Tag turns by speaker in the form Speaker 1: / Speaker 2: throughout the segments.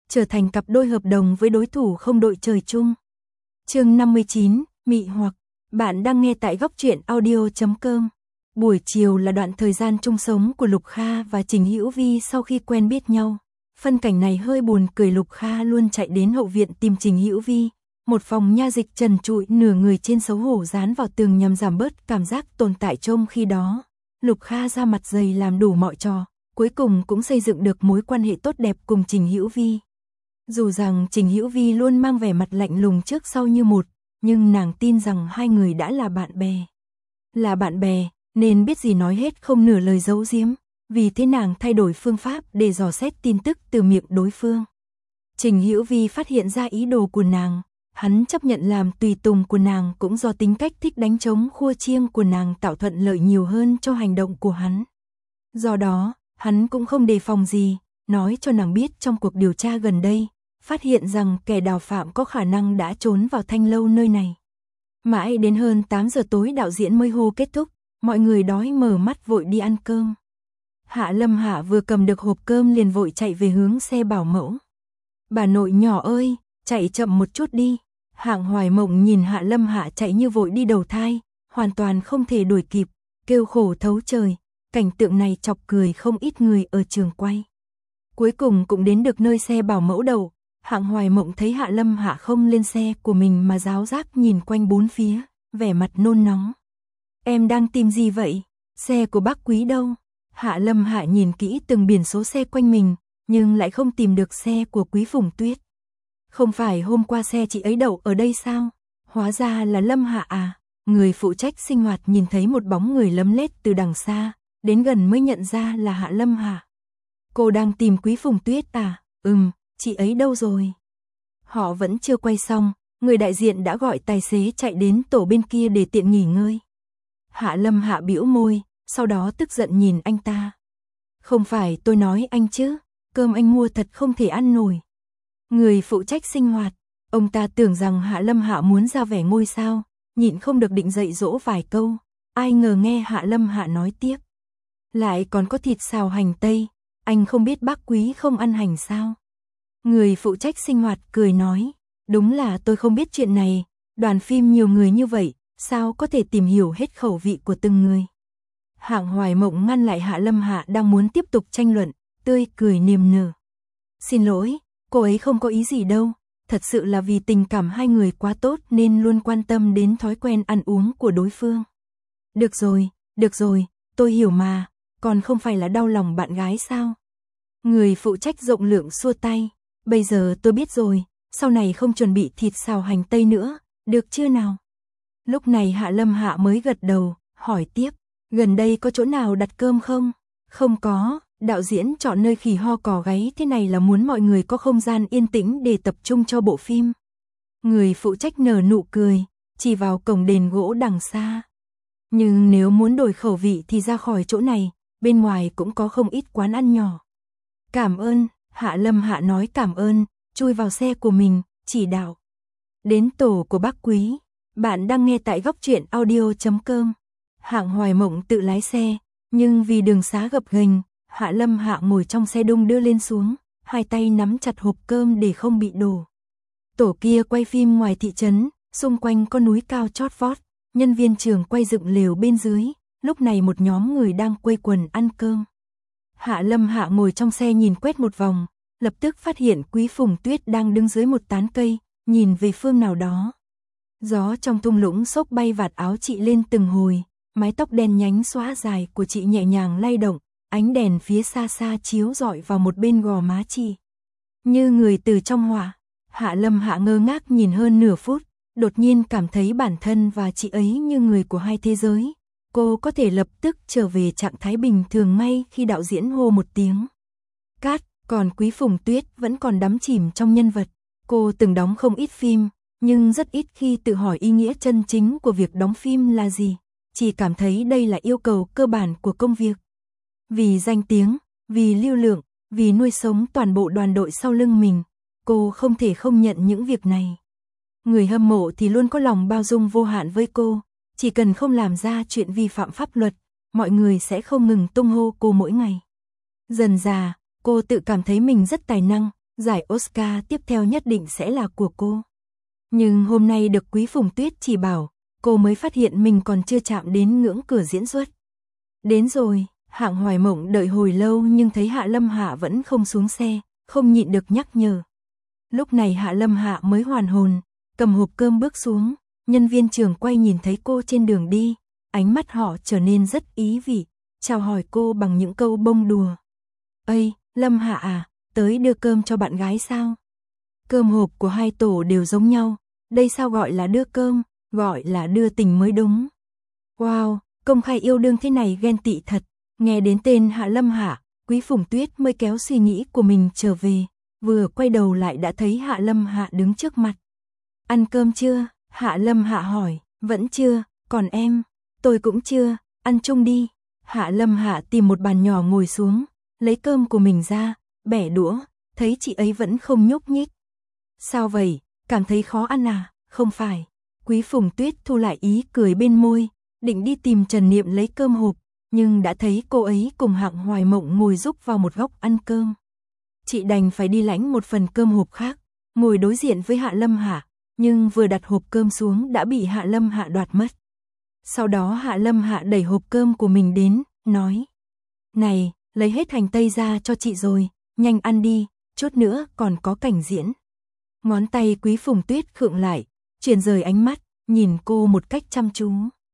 Speaker 1: trở thành cặp đôi hợp đồng với đối thủ không đội trời chung. Chương 59, mị hoặc. Bạn đang nghe tại góc truyện audio.com. Buổi chiều là đoạn thời gian chung sống của Lục Kha và Trình Hữu Vi sau khi quen biết nhau. Phân cảnh này hơi buồn cười. Lục Kha luôn chạy đến hậu viện tìm Trình Hữu Vi. Một phòng nha dịch trần trụi, nửa người trên xấu hổ dán vào tường nhằm giảm bớt cảm giác tồn tại. Trong khi đó, Lục Kha ra mặt dày làm đủ mọi trò, cuối cùng cũng xây dựng được mối quan hệ tốt đẹp cùng Trình Hữu Vi. Dù rằng Trình Hữu Vi luôn mang vẻ mặt lạnh lùng trước sau như một, nhưng nàng tin rằng hai người đã là bạn bè. Là bạn bè, nên biết gì nói hết, không nửa lời giấu giếm. Vì thế nàng thay đổi phương pháp để dò xét tin tức từ miệng đối phương. Trình Hữu Vi phát hiện ra ý đồ của nàng, hắn chấp nhận làm tùy tùng của nàng cũng do tính cách thích đánh trống khua chiêng của nàng tạo thuận lợi nhiều hơn cho hành động của hắn. Do đó, hắn cũng không đề phòng gì, nói cho nàng biết trong cuộc điều tra gần đây, phát hiện rằng kẻ đào phạm có khả năng đã trốn vào Thanh Lâu nơi này. Mãi đến hơn 8 giờ tối đạo diễn mới hô kết thúc, mọi người đói mở mắt vội đi ăn cơm. Hạ Lâm Hạ vừa cầm được hộp cơm liền vội chạy về hướng xe bảo mẫu. Bà nội nhỏ ơi, chạy chậm một chút đi. Hạng Hoài Mộng nhìn Hạ Lâm Hạ chạy như vội đi đầu thai, hoàn toàn không thể đuổi kịp, kêu khổ thấu trời. Cảnh tượng này chọc cười không ít người ở trường quay. Cuối cùng cũng đến được nơi xe bảo mẫu đậu. Hạng Hoài Mộng thấy Hạ Lâm Hạ không lên xe của mình mà ráo rác nhìn quanh bốn phía, vẻ mặt nôn nóng. Em đang tìm gì vậy? Xe của bác Quý đâu? Hạ Lâm Hạ nhìn kỹ từng biển số xe quanh mình, nhưng lại không tìm được xe của Quý Phùng Tuyết. Không phải hôm qua xe chị ấy đậu ở đây sao? Hóa ra là Lâm Hạ à? Người phụ trách sinh hoạt nhìn thấy một bóng người lấm lét từ đằng xa, đến gần mới nhận ra là Hạ Lâm Hạ. Cô đang tìm Quý Phùng Tuyết à? Chị ấy đâu rồi? Họ vẫn chưa quay xong, người đại diện đã gọi tài xế chạy đến tổ bên kia để tiện nghỉ ngơi. Hạ Lâm Hạ bĩu môi, sau đó tức giận nhìn anh ta. Không phải tôi nói anh chứ, cơm anh mua thật không thể ăn nổi. Người phụ trách sinh hoạt, ông ta tưởng rằng Hạ Lâm Hạ muốn ra vẻ ngôi sao, nhịn không được định dạy dỗ vài câu, ai ngờ nghe Hạ Lâm Hạ nói tiếp. Lại còn có thịt xào hành tây, anh không biết bác Quý không ăn hành sao? Người phụ trách sinh hoạt cười nói, đúng là tôi không biết chuyện này, đoàn phim nhiều người như vậy, sao có thể tìm hiểu hết khẩu vị của từng người. Hạng Hoài Mộng ngăn lại Hạ Lâm Hạ đang muốn tiếp tục tranh luận, tươi cười niềm nở. Xin lỗi, cô ấy không có ý gì đâu, thật sự là vì tình cảm hai người quá tốt nên luôn quan tâm đến thói quen ăn uống của đối phương. Được rồi, tôi hiểu mà, còn không phải là đau lòng bạn gái sao? Người phụ trách rộng lượng xua tay, bây giờ tôi biết rồi, sau này không chuẩn bị thịt xào hành tây nữa, được chưa nào? Lúc này Hạ Lâm Hạ mới gật đầu, hỏi tiếp, gần đây có chỗ nào đặt cơm không? Không có, đạo diễn chọn nơi khỉ ho cò gáy thế này là muốn mọi người có không gian yên tĩnh để tập trung cho bộ phim. Người phụ trách nở nụ cười, chỉ vào cổng đền gỗ đằng xa. Nhưng nếu muốn đổi khẩu vị thì ra khỏi chỗ này, bên ngoài cũng có không ít quán ăn nhỏ. Cảm ơn, Hạ Lâm Hạ nói cảm ơn, chui vào xe của mình, chỉ đạo. Đến tổ của bác Quý, bạn đang nghe tại góc truyện audio.com. Hạng Hoài Mộng tự lái xe, nhưng vì đường xá gập ghềnh, Hạ Lâm Hạ ngồi trong xe đung đưa lên xuống, hai tay nắm chặt hộp cơm để không bị đổ. Tổ kia quay phim ngoài thị trấn, xung quanh có núi cao chót vót, nhân viên trường quay dựng lều bên dưới, lúc này một nhóm người đang quây quần ăn cơm. Hạ Lâm Hạ ngồi trong xe nhìn quét một vòng, lập tức phát hiện Quý Phùng Tuyết đang đứng dưới một tán cây, nhìn về phương nào đó. Gió trong thung lũng xốc bay vạt áo chị lên từng hồi, mái tóc đen nhánh xõa dài của chị nhẹ nhàng lay động, ánh đèn phía xa xa chiếu rọi vào một bên gò má chị. Như người từ trong họa, Hạ Lâm Hạ ngơ ngác nhìn hơn nửa phút, đột nhiên cảm thấy bản thân và chị ấy như người của hai thế giới. Cô có thể lập tức trở về trạng thái bình thường ngay khi đạo diễn hô một tiếng cắt, còn Quý Phùng Tuyết vẫn còn đắm chìm trong nhân vật. Cô từng đóng không ít phim, nhưng rất ít khi tự hỏi ý nghĩa chân chính của việc đóng phim là gì, chỉ cảm thấy đây là yêu cầu cơ bản của công việc. Vì danh tiếng, vì lưu lượng, vì nuôi sống toàn bộ đoàn đội sau lưng mình, cô không thể không nhận những việc này. Người hâm mộ thì luôn có lòng bao dung vô hạn với cô, chỉ cần không làm ra chuyện vi phạm pháp luật, mọi người sẽ không ngừng tung hô cô mỗi ngày. Dần dà, cô tự cảm thấy mình rất tài năng, giải Oscar tiếp theo nhất định sẽ là của cô. Nhưng hôm nay được Quý Phùng Tuyết chỉ bảo, cô mới phát hiện mình còn chưa chạm đến ngưỡng cửa diễn xuất. Đến rồi, Hạng Hoài Mộng đợi hồi lâu nhưng thấy Hạ Lâm Hạ vẫn không xuống xe, không nhịn được nhắc nhở. Lúc này Hạ Lâm Hạ mới hoàn hồn, cầm hộp cơm bước xuống, nhân viên trường quay nhìn thấy cô trên đường đi, ánh mắt họ trở nên rất ý vị, chào hỏi cô bằng những câu bông đùa. "Ây, Lâm Hạ à, tới đưa cơm cho bạn gái sao?" Cơm hộp của hai tổ đều giống nhau, đây sao gọi là đưa cơm, gọi là đưa tình mới đúng. Wow, công khai yêu đương thế này ghen tị thật. Nghe đến tên Hạ Lâm Hạ, Quý Phùng Tuyết mới kéo suy nghĩ của mình trở về, vừa quay đầu lại đã thấy Hạ Lâm Hạ đứng trước mặt. "Ăn cơm chưa?" Hạ Lâm Hạ hỏi. "Vẫn chưa, còn em?" "Tôi cũng chưa, ăn chung đi." Hạ Lâm Hạ tìm một bàn nhỏ ngồi xuống, lấy cơm của mình ra, bẻ đũa, thấy chị ấy vẫn không nhúc nhích. "Sao vậy, cảm thấy khó ăn à?" "Không phải." Quý Phùng Tuyết thu lại ý cười bên môi, định đi tìm Trần Niệm lấy cơm hộp, nhưng đã thấy cô ấy cùng Hạng Hoài Mộng ngồi rúc vào một góc ăn cơm. Chị đành phải đi lãnh một phần cơm hộp khác, ngồi đối diện với Hạ Lâm Hạ, nhưng vừa đặt hộp cơm xuống đã bị Hạ Lâm Hạ đoạt mất. Sau đó Hạ Lâm Hạ đẩy hộp cơm của mình đến, nói: "Này, lấy hết hành tây ra cho chị rồi, nhanh ăn đi, chút nữa còn có cảnh diễn." Ngón tay Quý Phùng Tuyết khựng lại, chuyển rời ánh mắt, nhìn cô một cách chăm chú.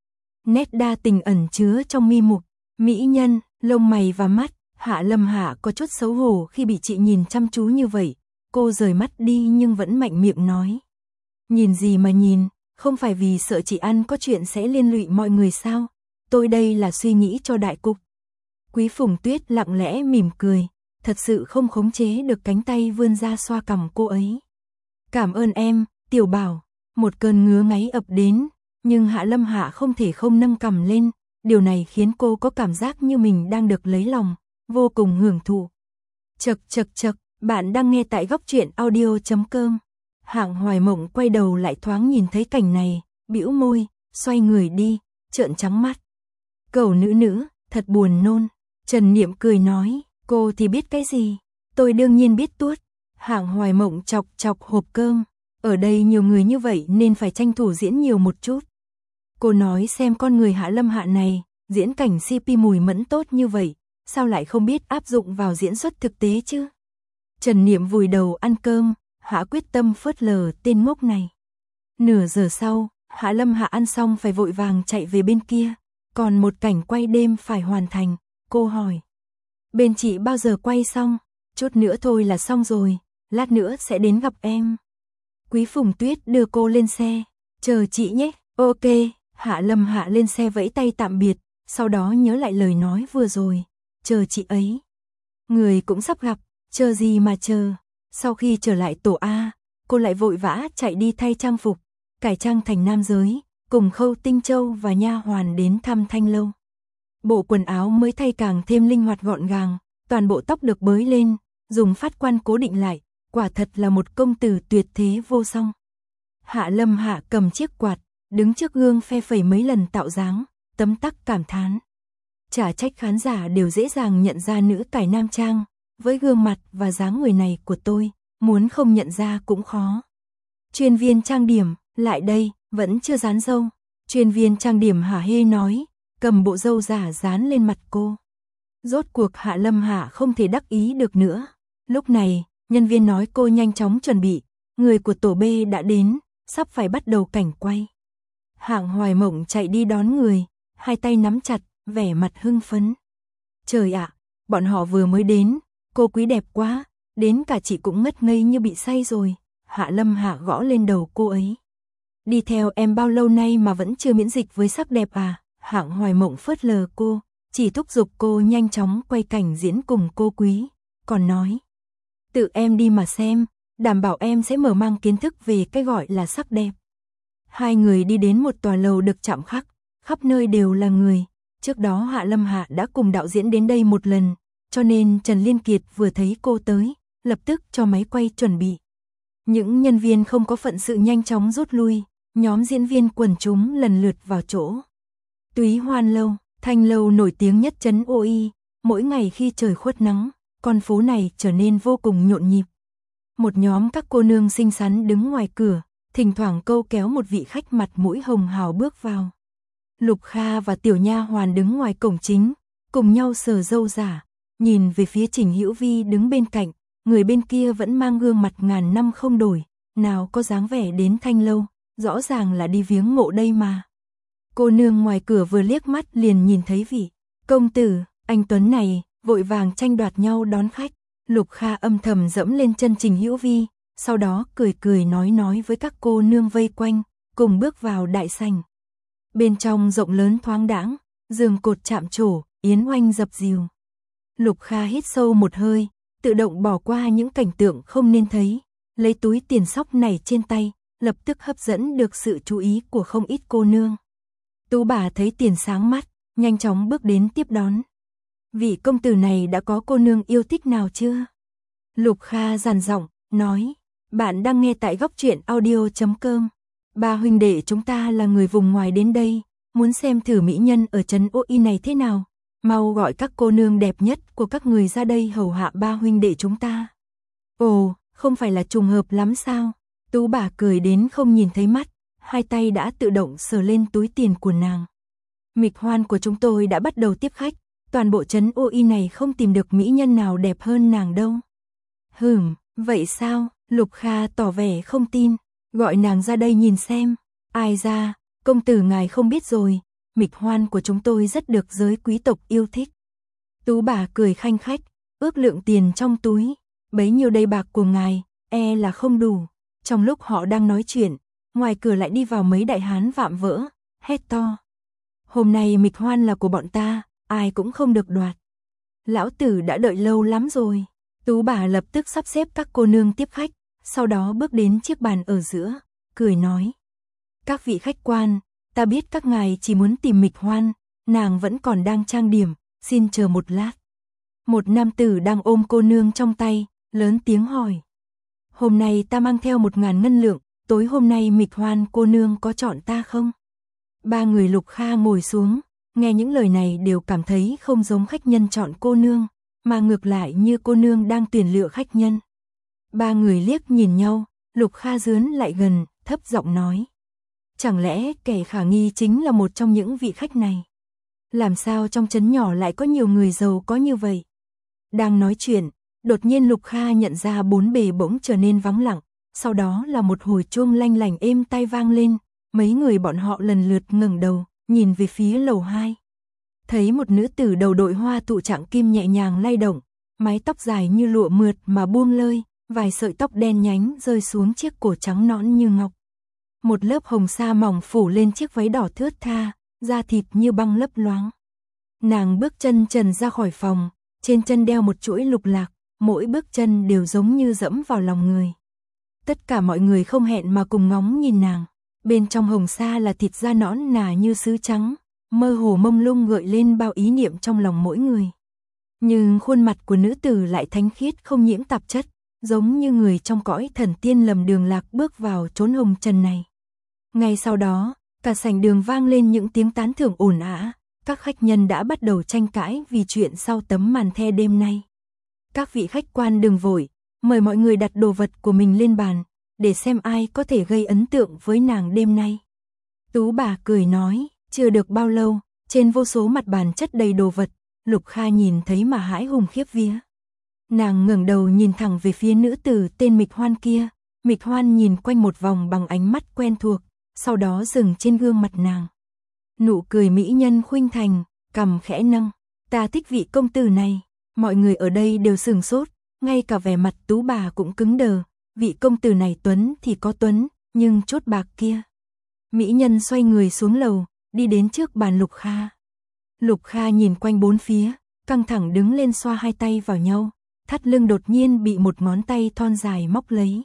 Speaker 1: Nét đa tình ẩn chứa trong mi mục, mỹ nhân, lông mày và mắt. Hạ Lâm Hạ có chút xấu hổ khi bị chị nhìn chăm chú như vậy. Cô rời mắt đi nhưng vẫn mạnh miệng nói: "Nhìn gì mà nhìn, không phải vì sợ chị ăn có chuyện sẽ liên lụy mọi người sao? Tôi đây là suy nghĩ cho đại cục." Quý Phùng Tuyết lặng lẽ mỉm cười, thật sự không khống chế được cánh tay vươn ra xoa cằm cô ấy. "Cảm ơn em, Tiểu Bảo." Một cơn ngứa ngáy ập đến, nhưng Hạ Lâm Hạ không thể không nâng cằm lên, điều này khiến cô có cảm giác như mình đang được lấy lòng, vô cùng hưởng thụ. Chậc chậc chậc, bạn đang nghe tại góc truyện audio.com. Hạng Hoài Mộng quay đầu lại thoáng nhìn thấy cảnh này, bĩu môi, xoay người đi, trợn trắng mắt. "Cẩu nữ, thật buồn nôn." Trần Niệm cười nói, "Cô thì biết cái gì, tôi đương nhiên biết tuốt." Hạng Hoài Mộng chọc chọc hộp cơm, "Ở đây nhiều người như vậy nên phải tranh thủ diễn nhiều một chút." Cô nói xem con người Hạ Lâm Hạ này, diễn cảnh CP mùi mẫn tốt như vậy, sao lại không biết áp dụng vào diễn xuất thực tế chứ? Trần Niệm vùi đầu ăn cơm, Hạ quyết tâm phớt lờ tên ngốc này. Nửa giờ sau, Hạ Lâm Hạ ăn xong phải vội vàng chạy về bên kia, còn một cảnh quay đêm phải hoàn thành. Cô hỏi: "Bên chị bao giờ quay xong?" "Chút nữa thôi là xong rồi, lát nữa sẽ đến gặp em." Quý Phùng Tuyết đưa cô lên xe. "Chờ chị nhé." "Ok." Hạ Lâm Hạ lên xe vẫy tay tạm biệt, sau đó nhớ lại lời nói vừa rồi. "Chờ chị ấy. Người cũng sắp gặp, chờ gì mà chờ." Sau khi trở lại tổ A, cô lại vội vã chạy đi thay trang phục, cải trang thành nam giới, cùng Khâu Tinh Châu và nha hoàn đến thăm Thanh Lâu. Bộ quần áo mới thay càng thêm linh hoạt gọn gàng, toàn bộ tóc được bới lên, dùng phát quan cố định lại, quả thật là một công tử tuyệt thế vô song. Hạ Lâm Hạ cầm chiếc quạt, đứng trước gương phe phẩy mấy lần tạo dáng, tấm tắc cảm thán. Chả trách khán giả đều dễ dàng nhận ra nữ cải nam trang, với gương mặt và dáng người này của tôi, muốn không nhận ra cũng khó. Chuyên viên trang điểm, lại đây, vẫn chưa dán râu. Chuyên viên trang điểm hả hê nói, cầm bộ râu giả dán lên mặt cô. Rốt cuộc Hạ Lâm Hạ không thể đắc ý được nữa. Lúc này, nhân viên nói cô nhanh chóng chuẩn bị, người của tổ B đã đến, sắp phải bắt đầu cảnh quay. Hạng Hoài Mộng chạy đi đón người, hai tay nắm chặt, vẻ mặt hưng phấn. Trời ạ, bọn họ vừa mới đến, cô Quý đẹp quá, đến cả chị cũng ngất ngây như bị say rồi. Hạ Lâm Hạ gõ lên đầu cô ấy. Đi theo em bao lâu nay mà vẫn chưa miễn dịch với sắc đẹp à? Hạng Hoài Mộng phớt lờ cô, chỉ thúc giục cô nhanh chóng quay cảnh diễn cùng cô Quý, còn nói: tự em đi mà xem, đảm bảo em sẽ mở mang kiến thức về cái gọi là sắc đẹp. Hai người đi đến một tòa lầu được chạm khắc, khắp nơi đều là người. Trước đó Hạ Lâm Hạ đã cùng đạo diễn đến đây một lần, cho nên Trần Liên Kiệt vừa thấy cô tới, lập tức cho máy quay chuẩn bị. Những nhân viên không có phận sự nhanh chóng rút lui, nhóm diễn viên quần chúng lần lượt vào chỗ. Túy Hoan Lâu, Thanh Lâu nổi tiếng nhất trấn OI, mỗi ngày khi trời khuất nắng, con phố này trở nên vô cùng nhộn nhịp. Một nhóm các cô nương xinh xắn đứng ngoài cửa, thỉnh thoảng câu kéo một vị khách mặt mũi hồng hào bước vào. Lục Kha và tiểu nha hoàn đứng ngoài cổng chính, cùng nhau sờ râu giả, nhìn về phía Trình Hữu Vi đứng bên cạnh, người bên kia vẫn mang gương mặt ngàn năm không đổi, nào có dáng vẻ đến thanh lâu, rõ ràng là đi viếng mộ đây mà. Cô nương ngoài cửa vừa liếc mắt liền nhìn thấy vị công tử, anh Tuấn này, vội vàng tranh đoạt nhau đón khách. Lục Kha âm thầm dẫm lên chân Trình Hữu Vi, sau đó cười cười nói với các cô nương vây quanh, cùng bước vào đại sảnh. Bên trong rộng lớn thoáng đãng, giường cột chạm trổ, yến oanh dập dìu. Lục Kha hít sâu một hơi, tự động bỏ qua những cảnh tượng không nên thấy, lấy túi tiền xóc này trên tay, lập tức hấp dẫn được sự chú ý của không ít cô nương. Tú bà thấy tiền sáng mắt, nhanh chóng bước đến tiếp đón. Vị công tử này đã có cô nương yêu thích nào chưa? Lục Kha dằn giọng, nói, bạn đang nghe tại góc truyện audio.com. Ba huynh đệ chúng ta là người vùng ngoài đến đây, muốn xem thử mỹ nhân ở trấn Ô Y này thế nào, mau gọi các cô nương đẹp nhất của các người ra đây hầu hạ ba huynh đệ chúng ta. Ồ, không phải là trùng hợp lắm sao? Tú bà cười đến không nhìn thấy mắt, hai tay đã tự động sờ lên túi tiền của nàng. Mịch hoan của chúng tôi đã bắt đầu tiếp khách, toàn bộ trấn Ô Y này không tìm được mỹ nhân nào đẹp hơn nàng đâu. Vậy sao? Lục Kha tỏ vẻ không tin, gọi nàng ra đây nhìn xem. Ai ra, công tử ngài không biết rồi, mịch hoan của chúng tôi rất được giới quý tộc yêu thích. Tú bà cười khanh khách, ước lượng tiền trong túi, bấy nhiêu đây bạc của ngài, e là không đủ. Trong lúc họ đang nói chuyện, ngoài cửa lại đi vào mấy đại hán vạm vỡ, hét to. Hôm nay mịch hoan là của bọn ta, ai cũng không được đoạt. Lão tử đã đợi lâu lắm rồi. Tú bà lập tức sắp xếp các cô nương tiếp khách, sau đó bước đến chiếc bàn ở giữa, cười nói. Các vị khách quan, ta biết các ngài chỉ muốn tìm mịch hoan, nàng vẫn còn đang trang điểm, xin chờ một lát. Một nam tử đang ôm cô nương trong tay, lớn tiếng hỏi. Hôm nay ta mang theo 1000 ngân lượng, tối hôm nay mịch hoan cô nương có chọn ta không? Ba người Lục Kha ngồi xuống, nghe những lời này đều cảm thấy không giống khách nhân chọn cô nương, mà ngược lại như cô nương đang tuyển lựa khách nhân. Ba người liếc nhìn nhau, Lục Kha dướn lại gần, thấp giọng nói. Chẳng lẽ kẻ khả nghi chính là một trong những vị khách này? Làm sao trong trấn nhỏ lại có nhiều người giàu có như vậy? Đang nói chuyện, đột nhiên Lục Kha nhận ra bốn bề bỗng trở nên vắng lặng, sau đó là một hồi chuông lanh lành êm tai vang lên, mấy người bọn họ lần lượt ngẩng đầu, nhìn về phía lầu 2. Thấy một nữ tử đầu đội hoa tụ trạng kim nhẹ nhàng lay động, mái tóc dài như lụa mượt mà buông lơi, vài sợi tóc đen nhánh rơi xuống chiếc cổ trắng nõn như ngọc. Một lớp hồng sa mỏng phủ lên chiếc váy đỏ thướt tha, da thịt như băng lấp loáng. Nàng bước chân trần ra khỏi phòng, trên chân đeo một chuỗi lục lạc, mỗi bước chân đều giống như dẫm vào lòng người. Tất cả mọi người không hẹn mà cùng ngóng nhìn nàng. Bên trong hồng sa là thịt da nõn nà như sứ trắng, mơ hồ mông lung gợi lên bao ý niệm trong lòng mỗi người. Nhưng khuôn mặt của nữ tử lại thánh khiết không nhiễm tạp chất, giống như người trong cõi thần tiên lầm đường lạc bước vào chốn hồng trần này. Ngay sau đó, cả sảnh đường vang lên những tiếng tán thưởng ồn ào, các khách nhân đã bắt đầu tranh cãi vì chuyện sau tấm màn the đêm nay. Các vị khách quan đừng vội, mời mọi người đặt đồ vật của mình lên bàn, để xem ai có thể gây ấn tượng với nàng đêm nay. Tú bà cười nói, chưa được bao lâu, trên vô số mặt bàn chất đầy đồ vật, Lục Kha nhìn thấy mà hãi hùng khiếp vía. Nàng ngẩng đầu nhìn thẳng về phía nữ tử tên Mịch Hoan kia, Mịch Hoan nhìn quanh một vòng bằng ánh mắt quen thuộc, sau đó dừng trên gương mặt nàng. Nụ cười mỹ nhân khuynh thành, cằm khẽ nâng, ta thích vị công tử này. Mọi người ở đây đều sửng sốt, ngay cả vẻ mặt Tú bà cũng cứng đờ, vị công tử này tuấn thì có tuấn, nhưng chốt bạc kia. Mỹ nhân xoay người xuống lầu, đi đến trước bàn Lục Kha. Lục Kha nhìn quanh bốn phía, căng thẳng đứng lên xoa hai tay vào nhau, thắt lưng đột nhiên bị một ngón tay thon dài móc lấy.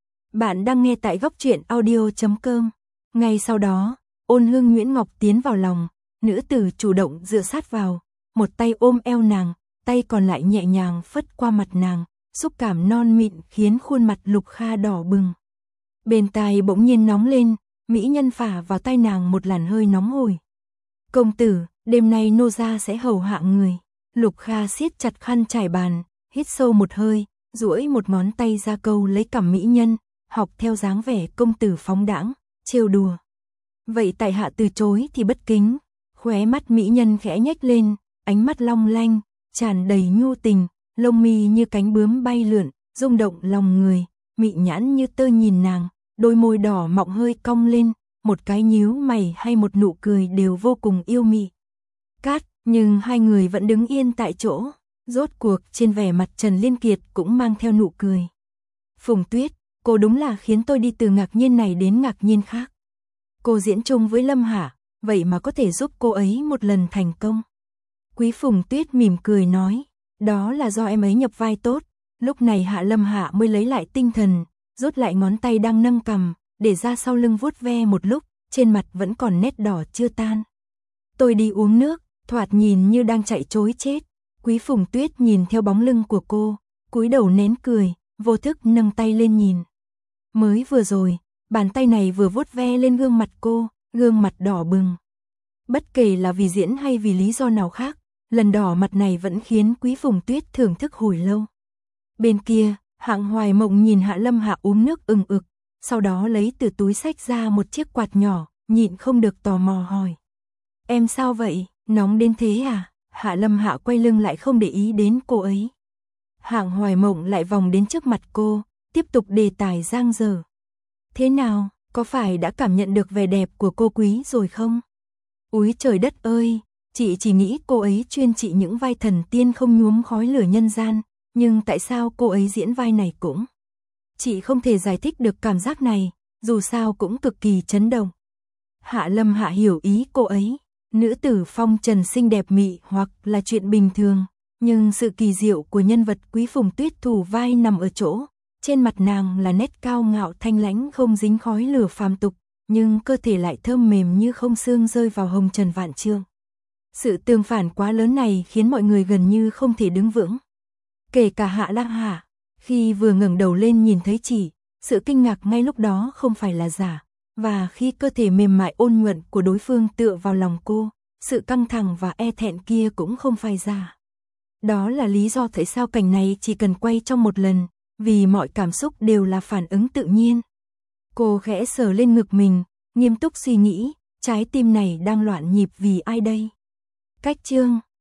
Speaker 1: Bạn đang nghe tại góc truyện audio.com. Ngay sau đó, Ôn Hương Nguyễn Ngọc tiến vào lòng, nữ tử chủ động dựa sát vào, một tay ôm eo nàng, tay còn lại nhẹ nhàng phất qua mặt nàng, xúc cảm non mịn khiến khuôn mặt Lục Kha đỏ bừng. Bên tai bỗng nhiên nóng lên, mỹ nhân phả vào tay nàng một làn hơi nóng hổi. Công tử, đêm nay nô gia sẽ hầu hạ người. Lục Kha siết chặt khăn trải bàn, hít sâu một hơi, duỗi một ngón tay ra câu lấy cằm mỹ nhân, học theo dáng vẻ công tử phóng đãng, trêu đùa. Vậy tại hạ từ chối thì bất kính. Khóe mắt mỹ nhân khẽ nhếch lên, ánh mắt long lanh, tràn đầy nhu tình, lông mi như cánh bướm bay lượn, rung động lòng người, mị nhãn như tơ nhìn nàng, đôi môi đỏ mọng hơi cong lên, một cái nhíu mày hay một nụ cười đều vô cùng yêu mị. Cát, nhưng hai người vẫn đứng yên tại chỗ, rốt cuộc trên vẻ mặt Trần Liên Kiệt cũng mang theo nụ cười. Phùng Tuyết, cô đúng là khiến tôi đi từ ngạc nhiên này đến ngạc nhiên khác. Cô diễn chung với Lâm Hạ, vậy mà có thể giúp cô ấy một lần thành công. Quý Phùng Tuyết mỉm cười nói, đó là do em ấy nhập vai tốt. Lúc này Lâm Hạ mới lấy lại tinh thần, rút lại ngón tay đang nâng cằm, để ra sau lưng vuốt ve một lúc, trên mặt vẫn còn nét đỏ chưa tan. Tôi đi uống nước, thoạt nhìn như đang chạy trối chết. Quý Phùng Tuyết nhìn theo bóng lưng của cô, cúi đầu nén cười, vô thức nâng tay lên nhìn. Mới vừa rồi, bàn tay này vừa vuốt ve lên gương mặt cô, gương mặt đỏ bừng. Bất kể là vì diễn hay vì lý do nào khác, lần đỏ mặt này vẫn khiến Quý Phùng Tuyết thưởng thức hồi lâu. Bên kia, Hạng Hoài Mộng nhìn Lâm Hạ uống nước ừng ực, sau đó lấy từ túi xách ra một chiếc quạt nhỏ, nhịn không được tò mò hỏi. Em sao vậy, nóng đến thế à? Lâm Hạ quay lưng lại không để ý đến cô ấy. Hạng Hoài Mộng lại vòng đến trước mặt cô, tiếp tục đề tài giang dở. Thế nào, có phải đã cảm nhận được vẻ đẹp của cô Quý rồi không? Úi trời đất ơi, chị chỉ nghĩ cô ấy chuyên trị những vai thần tiên không nhuốm khói lửa nhân gian, nhưng tại sao cô ấy diễn vai này cũng? Chị không thể giải thích được cảm giác này, dù sao cũng cực kỳ chấn động. Lâm Hạ hiểu ý cô ấy, nữ tử phong trần xinh đẹp mị hoặc là chuyện bình thường, nhưng sự kỳ diệu của nhân vật Quý Phùng Tuyết thủ vai nằm ở chỗ, trên mặt nàng là nét cao ngạo thanh lãnh không dính khói lửa phàm tục, nhưng cơ thể lại thơm mềm như không xương rơi vào hồng trần vạn trượng. Sự tương phản quá lớn này khiến mọi người gần như không thể đứng vững. Kể cả Lâm Hạ, khi vừa ngẩng đầu lên nhìn thấy chị, sự kinh ngạc ngay lúc đó không phải là giả, và khi cơ thể mềm mại ôn nhuận của đối phương tựa vào lòng cô, sự căng thẳng và e thẹn kia cũng không phải giả. Đó là lý do tại sao cảnh này chỉ cần quay trong một lần, vì mọi cảm xúc đều là phản ứng tự nhiên. Cô khẽ sờ lên ngực mình, nghiêm túc suy nghĩ, trái tim này đang loạn nhịp vì ai đây? Cách chương